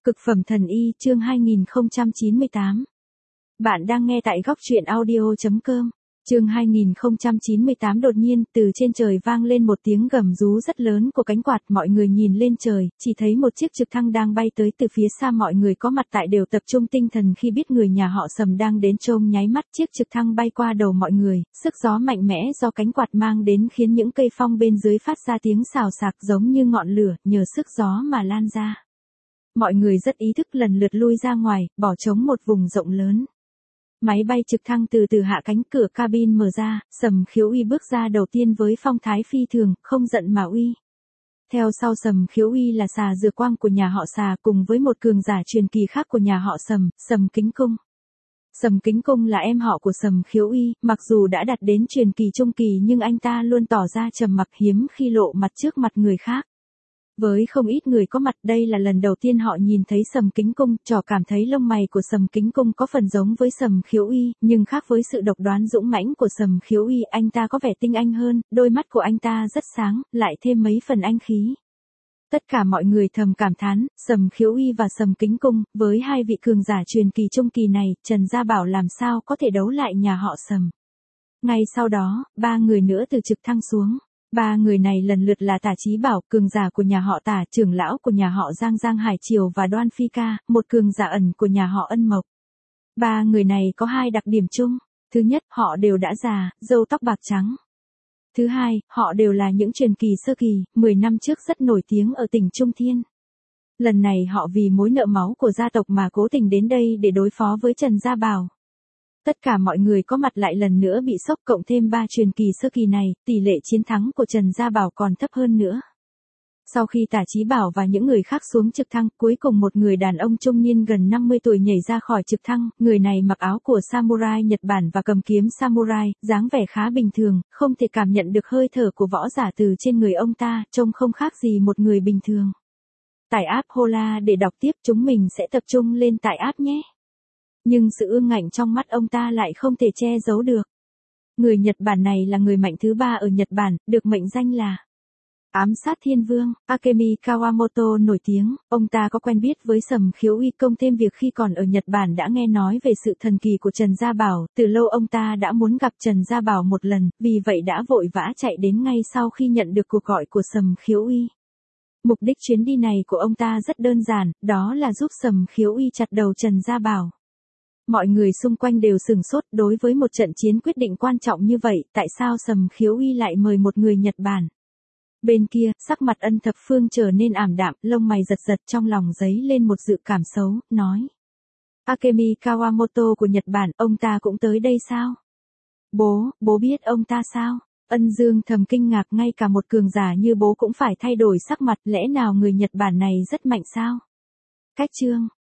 Cực phẩm thần y chương 2098. Bạn đang nghe tại góc truyện audio.com. Chương 2098 đột nhiên từ trên trời vang lên một tiếng gầm rú rất lớn của cánh quạt, mọi người nhìn lên trời, chỉ thấy một chiếc trực thăng đang bay tới từ phía xa, mọi người có mặt tại đều tập trung tinh thần khi biết người nhà họ Sầm đang đến. Trông nháy mắt chiếc trực thăng bay qua đầu mọi người, sức gió mạnh mẽ do cánh quạt mang đến khiến những cây phong bên dưới phát ra tiếng xào xạc giống như ngọn lửa, nhờ sức gió mà lan ra. Mọi người rất ý thức lần lượt lui ra ngoài, bỏ trống một vùng rộng lớn. Máy bay trực thăng từ từ hạ cánh, cửa cabin mở ra, Sầm Khiếu Uy bước ra đầu tiên với phong thái phi thường, không giận mà uy. Theo sau Sầm Khiếu Uy là Xà Dừa Quang của nhà họ Xà cùng với một cường giả truyền kỳ khác của nhà họ Sầm, Sầm Kính Cung. Sầm Kính Cung là em họ của Sầm Khiếu Uy, mặc dù đã đạt đến truyền kỳ trung kỳ nhưng anh ta luôn tỏ ra trầm mặc, hiếm khi lộ mặt trước mặt người khác. Với không ít người có mặt, đây là lần đầu tiên họ nhìn thấy Sầm Kính Cung, trò cảm thấy lông mày của Sầm Kính Cung có phần giống với Sầm Khiếu Uy, nhưng khác với sự độc đoán dũng mãnh của Sầm Khiếu Uy, anh ta có vẻ tinh anh hơn, đôi mắt của anh ta rất sáng, lại thêm mấy phần anh khí. Tất cả mọi người thầm cảm thán, Sầm Khiếu Uy và Sầm Kính Cung, với hai vị cường giả truyền kỳ trung kỳ này, Trần Gia Bảo làm sao có thể đấu lại nhà họ Sầm. Ngay sau đó, ba người nữa từ trực thăng xuống. Ba người này lần lượt là Tả Chí Bảo, cường giả của nhà họ Tả, trưởng lão của nhà họ Giang Giang Hải Triều, và Đoan Phi Ca, một cường giả ẩn của nhà họ Ân Mộc. Ba người này có hai đặc điểm chung. Thứ nhất, họ đều đã già, râu tóc bạc trắng. Thứ hai, họ đều là những truyền kỳ sơ kỳ, 10 năm trước rất nổi tiếng ở tỉnh Trung Thiên. Lần này họ vì mối nợ máu của gia tộc mà cố tình đến đây để đối phó với Trần Gia Bảo. Tất cả mọi người có mặt lại lần nữa bị sốc, cộng thêm ba truyền kỳ sơ kỳ này, tỷ lệ chiến thắng của Trần Gia Bảo còn thấp hơn nữa. Sau khi Tả Chí Bảo và những người khác xuống trực thăng, cuối cùng một người đàn ông trung niên gần 50 tuổi nhảy ra khỏi trực thăng, người này mặc áo của samurai Nhật Bản và cầm kiếm samurai, dáng vẻ khá bình thường, không thể cảm nhận được hơi thở của võ giả từ trên người ông ta, trông không khác gì một người bình thường. Tải app Hola để đọc tiếp, chúng mình sẽ tập trung lên tải app nhé. Nhưng sự ương ngạnh trong mắt ông ta lại không thể che giấu được. Người Nhật Bản này là người mạnh thứ ba ở Nhật Bản, được mệnh danh là Ám sát Thiên Vương. Akemi Kawamoto nổi tiếng, ông ta có quen biết với Sầm Khiếu Uy, công thêm việc khi còn ở Nhật Bản đã nghe nói về sự thần kỳ của Trần Gia Bảo, từ lâu ông ta đã muốn gặp Trần Gia Bảo một lần, vì vậy đã vội vã chạy đến ngay sau khi nhận được cuộc gọi của Sầm Khiếu Uy. Mục đích chuyến đi này của ông ta rất đơn giản, đó là giúp Sầm Khiếu Uy chặt đầu Trần Gia Bảo. Mọi người xung quanh đều sửng sốt, đối với một trận chiến quyết định quan trọng như vậy, tại sao Sầm Khiếu Uy lại mời một người Nhật Bản? Bên kia, sắc mặt Ân Thập Phương trở nên ảm đạm, lông mày giật giật, trong lòng dấy lên một dự cảm xấu, nói. Akemi Kawamoto của Nhật Bản, ông ta cũng tới đây sao? Bố biết ông ta sao? Ân Dương thầm kinh ngạc, ngay cả một cường giả như bố cũng phải thay đổi sắc mặt, lẽ nào người Nhật Bản này rất mạnh sao? Cách chương